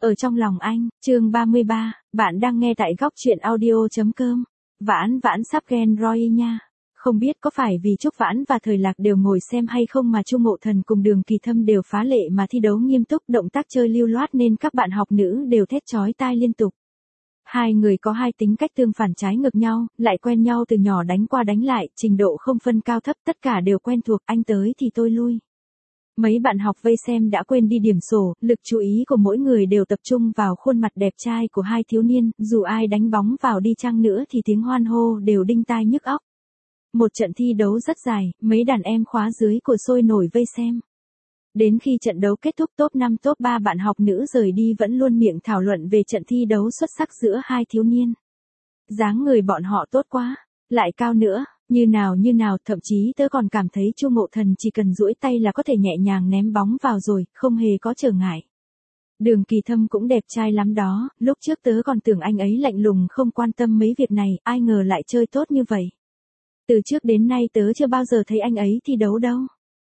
Ở trong lòng anh, chương 33, bạn đang nghe tại góc truyện audio.com. Vãn vãn sắp ghen Roy nha. Không biết có phải vì Trúc Vãn và Thời Lạc đều ngồi xem hay không mà Chu Ngộ Thần cùng Đường Kỳ Thâm đều phá lệ mà thi đấu nghiêm túc, động tác chơi lưu loát nên các bạn học nữ đều thét chói tai liên tục. Hai người có hai tính cách tương phản trái ngược nhau, lại quen nhau từ nhỏ đánh qua đánh lại, trình độ không phân cao thấp, tất cả đều quen thuộc, anh tới thì tôi lui. Mấy bạn học vây xem đã quên đi điểm sổ, lực chú ý của mỗi người đều tập trung vào khuôn mặt đẹp trai của hai thiếu niên, dù ai đánh bóng vào đi chăng nữa thì tiếng hoan hô đều đinh tai nhức óc. Một trận thi đấu rất dài, mấy đàn em khóa dưới của sôi nổi vây xem. Đến khi trận đấu kết thúc top 5 top 3 bạn học nữ rời đi vẫn luôn miệng thảo luận về trận thi đấu xuất sắc giữa hai thiếu niên. Dáng người bọn họ tốt quá, lại cao nữa. Như nào, thậm chí tớ còn cảm thấy Chu Ngộ Thần chỉ cần duỗi tay là có thể nhẹ nhàng ném bóng vào rồi, không hề có trở ngại. Đường Kỳ Thâm cũng đẹp trai lắm đó, lúc trước tớ còn tưởng anh ấy lạnh lùng không quan tâm mấy việc này, ai ngờ lại chơi tốt như vậy. Từ trước đến nay tớ chưa bao giờ thấy anh ấy thi đấu đâu.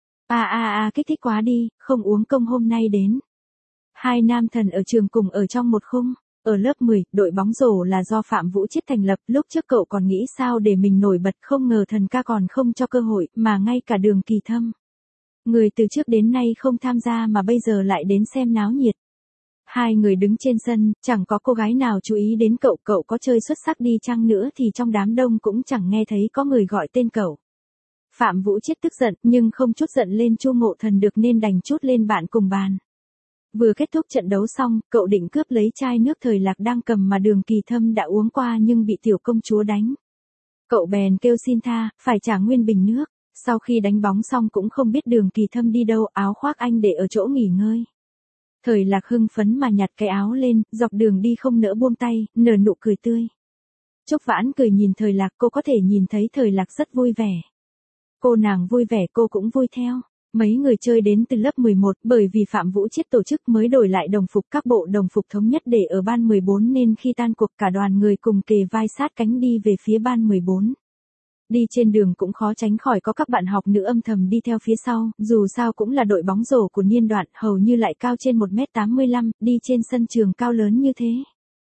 Kích thích quá đi, không uống công hôm nay đến. Hai nam thần ở trường cùng ở trong một khung. Ở lớp 10, đội bóng rổ là do Phạm Vũ Chiết thành lập, lúc trước cậu còn nghĩ sao để mình nổi bật, không ngờ Thần ca còn không cho cơ hội, mà ngay cả Đường Kỳ Thâm. Người từ trước đến nay không tham gia mà bây giờ lại đến xem náo nhiệt. Hai người đứng trên sân, chẳng có cô gái nào chú ý đến cậu có chơi xuất sắc đi chăng nữa thì trong đám đông cũng chẳng nghe thấy có người gọi tên cậu. Phạm Vũ Chiết tức giận, nhưng không chút giận lên Chu Ngộ Thần được nên đành chút lên bạn cùng bàn. Vừa kết thúc trận đấu xong, cậu định cướp lấy chai nước Thời Lạc đang cầm mà Đường Kỳ Thâm đã uống qua nhưng bị tiểu công chúa đánh. Cậu bèn kêu xin tha, phải trả nguyên bình nước. Sau khi đánh bóng xong cũng không biết Đường Kỳ Thâm đi đâu, áo khoác anh để ở chỗ nghỉ ngơi. Thời Lạc hưng phấn mà nhặt cái áo lên, dọc đường đi không nỡ buông tay, nở nụ cười tươi. Trúc Vãn cười nhìn Thời Lạc, cô có thể nhìn thấy Thời Lạc rất vui vẻ. Cô nàng vui vẻ cô cũng vui theo. Mấy người chơi đến từ lớp 11, bởi vì Phạm Vũ Chiết tổ chức mới đổi lại đồng phục, các bộ đồng phục thống nhất để ở ban 14 nên khi tan cuộc cả đoàn người cùng kề vai sát cánh đi về phía ban 14. Đi trên đường cũng khó tránh khỏi có các bạn học nữ âm thầm đi theo phía sau, dù sao cũng là đội bóng rổ của niên đoạn, hầu như lại cao trên 1m85, đi trên sân trường cao lớn như thế.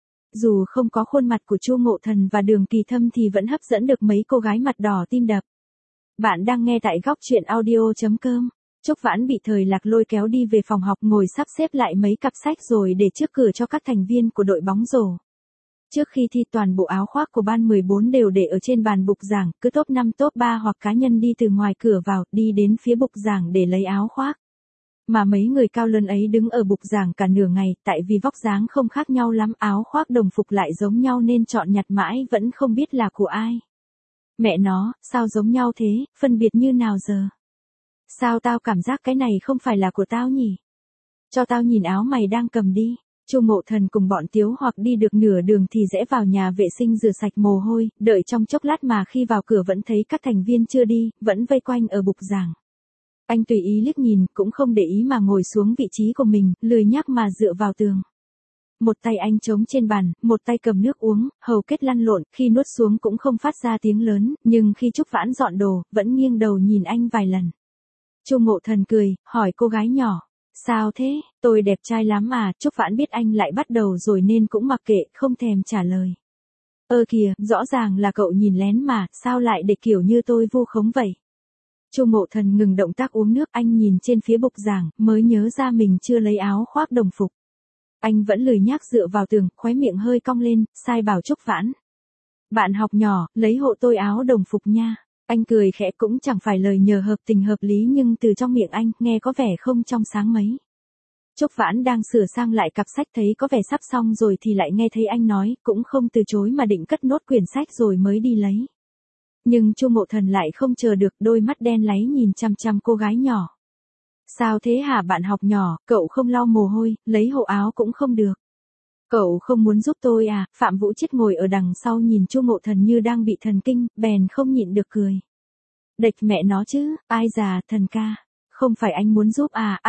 Dù không có khuôn mặt của Chu Ngộ Thần và Đường Kỳ Thâm thì vẫn hấp dẫn được mấy cô gái mặt đỏ tim đập. Bạn đang nghe tại góc truyện audio.com. Trúc Vãn bị Thời Lạc lôi kéo đi về phòng học ngồi sắp xếp lại mấy cặp sách rồi để trước cửa cho các thành viên của đội bóng rổ. Trước khi thi toàn bộ áo khoác của ban 14 đều để ở trên bàn bục giảng, cứ top 5 top 3 hoặc cá nhân đi từ ngoài cửa vào, đi đến phía bục giảng để lấy áo khoác. Mà mấy người cao lớn ấy đứng ở bục giảng cả nửa ngày, tại vì vóc dáng không khác nhau lắm, áo khoác đồng phục lại giống nhau nên chọn nhặt mãi vẫn không biết là của ai. Mẹ nó, sao giống nhau thế, phân biệt như nào giờ? Sao tao cảm giác cái này không phải là của tao nhỉ? Cho tao nhìn áo mày đang cầm đi. Chu Ngộ Thần cùng bọn Tiếu Hoặc đi được nửa đường thì rẽ vào nhà vệ sinh rửa sạch mồ hôi, đợi trong chốc lát mà khi vào cửa vẫn thấy các thành viên chưa đi, vẫn vây quanh ở bục giảng. Anh tùy ý liếc nhìn, cũng không để ý mà ngồi xuống vị trí của mình, lười nhác mà dựa vào tường. Một tay anh chống trên bàn, một tay cầm nước uống, hầu kết lăn lộn, khi nuốt xuống cũng không phát ra tiếng lớn, nhưng khi Trúc Vãn dọn đồ, vẫn nghiêng đầu nhìn anh vài lần. Chu Ngộ Thần cười, hỏi cô gái nhỏ, sao thế, tôi đẹp trai lắm à? Trúc Vãn biết anh lại bắt đầu rồi nên cũng mặc kệ, không thèm trả lời. Kìa, rõ ràng là cậu nhìn lén mà, sao lại để kiểu như tôi vu khống vậy? Chu Ngộ Thần ngừng động tác uống nước, anh nhìn trên phía bục giảng, mới nhớ ra mình chưa lấy áo khoác đồng phục. Anh vẫn lười nhác dựa vào tường, khóe miệng hơi cong lên, sai bảo Trúc Vãn. Bạn học nhỏ, lấy hộ tôi áo đồng phục nha. Anh cười khẽ, cũng chẳng phải lời nhờ hợp tình hợp lý nhưng từ trong miệng anh, nghe có vẻ không trong sáng mấy. Trúc Vãn đang sửa sang lại cặp sách thấy có vẻ sắp xong rồi thì lại nghe thấy anh nói, cũng không từ chối mà định cất nốt quyển sách rồi mới đi lấy. Nhưng Chu Ngộ Thần lại không chờ được, đôi mắt đen láy nhìn chằm chằm cô gái nhỏ. Sao thế hả bạn học nhỏ, cậu không lau mồ hôi, lấy hộ áo cũng không được. Cậu không muốn giúp tôi à? Phạm Vũ Chiết ngồi ở đằng sau nhìn Chu Ngộ Thần như đang bị thần kinh, bèn không nhịn được cười. Đệch mẹ nó chứ, ai già, Thần ca. Không phải anh muốn giúp à,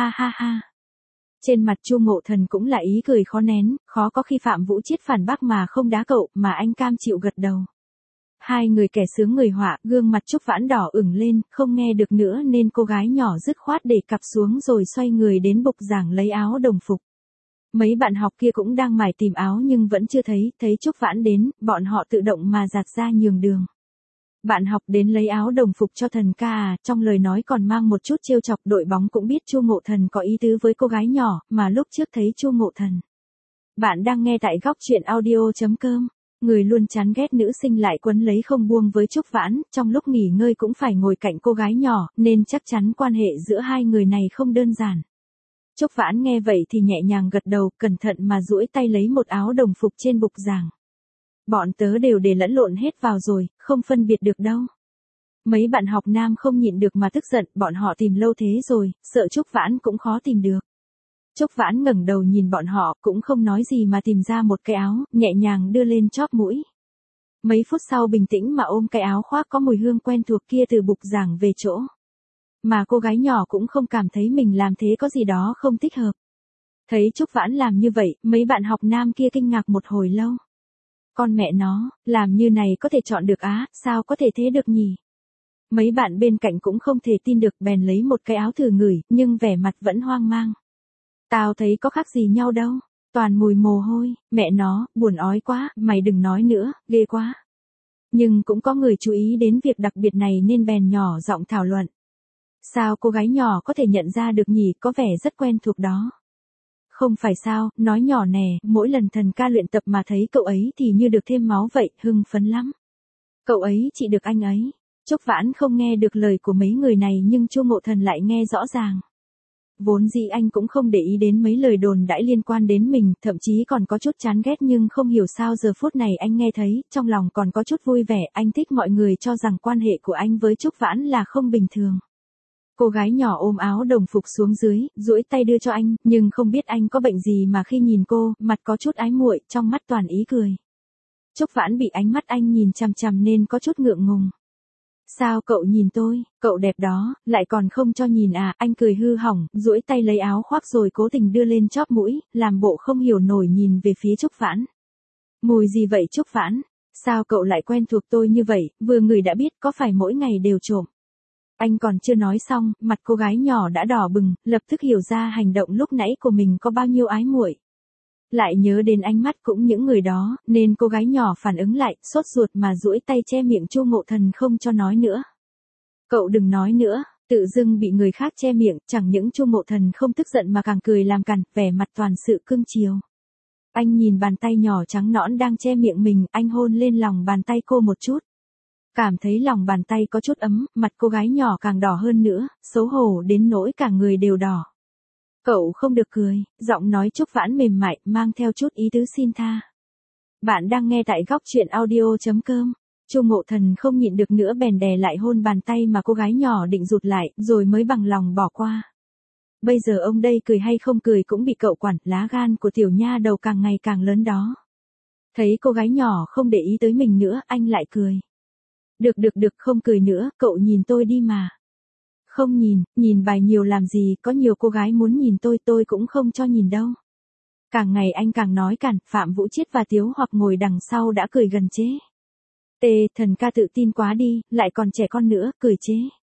ha. Trên mặt Chu Ngộ Thần cũng là ý cười khó nén, khó có khi Phạm Vũ Chiết phản bác mà không đá cậu, mà anh cam chịu gật đầu. Hai người kẻ sướng người họa, gương mặt Trúc Vãn đỏ ửng lên, không nghe được nữa nên cô gái nhỏ dứt khoát để cặp xuống rồi xoay người đến bục giảng lấy áo đồng phục. Mấy bạn học kia cũng đang mải tìm áo nhưng vẫn chưa thấy, thấy Trúc Vãn đến, bọn họ tự động mà giạt ra nhường đường. Bạn học đến lấy áo đồng phục cho thần ca à, trong lời nói còn mang một chút trêu chọc. Đội bóng cũng biết Chu Ngộ Thần có ý tứ với cô gái nhỏ, mà lúc trước thấy Chu Ngộ Thần. Bạn đang nghe tại góc truyện audio.com. Người luôn chán ghét nữ sinh lại quấn lấy không buông với Trúc Vãn, trong lúc nghỉ ngơi cũng phải ngồi cạnh cô gái nhỏ, nên chắc chắn quan hệ giữa hai người này không đơn giản. Trúc Vãn nghe vậy thì nhẹ nhàng gật đầu, cẩn thận mà duỗi tay lấy một áo đồng phục trên bục giảng. Bọn tớ đều để lẫn lộn hết vào rồi, không phân biệt được đâu. Mấy bạn học nam không nhịn được mà tức giận, bọn họ tìm lâu thế rồi, sợ Trúc Vãn cũng khó tìm được. Trúc Vãn ngẩng đầu nhìn bọn họ, cũng không nói gì mà tìm ra một cái áo, nhẹ nhàng đưa lên chóp mũi. Mấy phút sau bình tĩnh mà ôm cái áo khoác có mùi hương quen thuộc kia từ bục giảng về chỗ. Mà cô gái nhỏ cũng không cảm thấy mình làm thế có gì đó không thích hợp. Thấy Trúc Vãn làm như vậy, mấy bạn học nam kia kinh ngạc một hồi lâu. Con mẹ nó, làm như này có thể chọn được á, sao có thể thế được nhỉ? Mấy bạn bên cạnh cũng không thể tin được, bèn lấy một cái áo thử ngửi, nhưng vẻ mặt vẫn hoang mang. Tao thấy có khác gì nhau đâu, toàn mùi mồ hôi, mẹ nó, buồn ói quá, mày đừng nói nữa, ghê quá. Nhưng cũng có người chú ý đến việc đặc biệt này nên bèn nhỏ giọng thảo luận. Sao cô gái nhỏ có thể nhận ra được nhỉ, có vẻ rất quen thuộc đó. Không phải sao, nói nhỏ nè, mỗi lần thần ca luyện tập mà thấy cậu ấy thì như được thêm máu vậy, hưng phấn lắm. Cậu ấy chỉ được anh ấy. Trúc Vãn không nghe được lời của mấy người này nhưng Chu Ngộ Thần lại nghe rõ ràng. Vốn dĩ anh cũng không để ý đến mấy lời đồn đãi liên quan đến mình, thậm chí còn có chút chán ghét nhưng không hiểu sao giờ phút này anh nghe thấy, trong lòng còn có chút vui vẻ, anh thích mọi người cho rằng quan hệ của anh với Trúc Vãn là không bình thường. Cô gái nhỏ ôm áo đồng phục xuống dưới, duỗi tay đưa cho anh, nhưng không biết anh có bệnh gì mà khi nhìn cô, mặt có chút ái muội, trong mắt toàn ý cười. Trúc Vãn bị ánh mắt anh nhìn chằm chằm nên có chút ngượng ngùng. Sao cậu nhìn tôi, cậu đẹp đó, lại còn không cho nhìn à, anh cười hư hỏng, duỗi tay lấy áo khoác rồi cố tình đưa lên chóp mũi, làm bộ không hiểu nổi nhìn về phía Trúc Vãn. Mùi gì vậy Trúc Vãn? Sao cậu lại quen thuộc tôi như vậy, vừa ngửi đã biết có phải mỗi ngày đều trộm. Anh còn chưa nói xong, mặt cô gái nhỏ đã đỏ bừng, lập tức hiểu ra hành động lúc nãy của mình có bao nhiêu ái muội. Lại nhớ đến ánh mắt cũng những người đó, nên cô gái nhỏ phản ứng lại, sốt ruột mà duỗi tay che miệng Chu Ngộ Thần không cho nói nữa. Cậu đừng nói nữa, tự dưng bị người khác che miệng, chẳng những Chu Ngộ Thần không tức giận mà càng cười làm cằn, vẻ mặt toàn sự cưng chiều. Anh nhìn bàn tay nhỏ trắng nõn đang che miệng mình, anh hôn lên lòng bàn tay cô một chút. Cảm thấy lòng bàn tay có chút ấm, mặt cô gái nhỏ càng đỏ hơn nữa, xấu hổ đến nỗi cả người đều đỏ. Cậu không được cười, giọng nói Trúc Vãn mềm mại, mang theo chút ý tứ xin tha. Bạn đang nghe tại góc truyện audio.com. Chu Ngộ Thần không nhịn được nữa bèn đè lại hôn bàn tay mà cô gái nhỏ định rụt lại, rồi mới bằng lòng bỏ qua. Bây giờ ông đây cười hay không cười cũng bị cậu quản, lá gan của tiểu nha đầu càng ngày càng lớn đó. Thấy cô gái nhỏ không để ý tới mình nữa, anh lại cười. Được, không cười nữa, cậu nhìn tôi đi mà. Không nhìn bài nhiều làm gì, có nhiều cô gái muốn nhìn tôi cũng không cho nhìn đâu. Càng ngày anh càng nói cản, Phạm Vũ Chiết và Tiếu Hoặc ngồi đằng sau đã cười gần chế. Thần ca tự tin quá đi, lại còn trẻ con nữa, cười chế.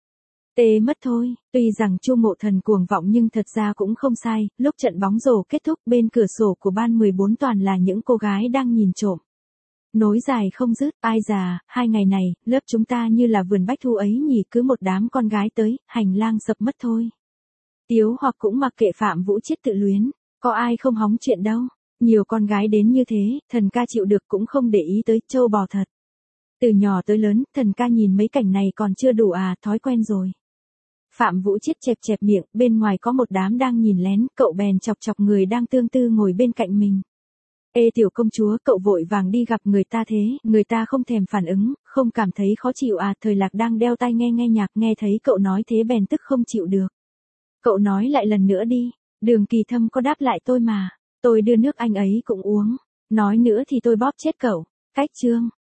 Mất thôi, tuy rằng Chu Ngộ Thần cuồng vọng nhưng thật ra cũng không sai, lúc trận bóng rổ kết thúc bên cửa sổ của ban 14 toàn là những cô gái đang nhìn trộm. Nối dài không dứt, ai già, 2 ngày này, lớp chúng ta như là vườn bách thu ấy nhỉ, cứ một đám con gái tới, hành lang sập mất thôi. Tiếu Hoặc cũng mặc kệ Phạm Vũ Chiết tự luyến, có ai không hóng chuyện đâu, nhiều con gái đến như thế, thần ca chịu được cũng không để ý tới, trâu bò thật. Từ nhỏ tới lớn, thần ca nhìn mấy cảnh này còn chưa đủ à, thói quen rồi. Phạm Vũ Chiết chẹp miệng, bên ngoài có một đám đang nhìn lén, cậu bèn chọc người đang tương tư ngồi bên cạnh mình. Tiểu công chúa, cậu vội vàng đi gặp người ta thế, người ta không thèm phản ứng, không cảm thấy khó chịu à, Thời Lạc đang đeo tai nghe nhạc, nghe thấy cậu nói thế bèn tức không chịu được. Cậu nói lại lần nữa đi, Đường Kỳ Thâm có đáp lại tôi mà, tôi đưa nước anh ấy cũng uống, nói nữa thì tôi bóp chết cậu. Cách chương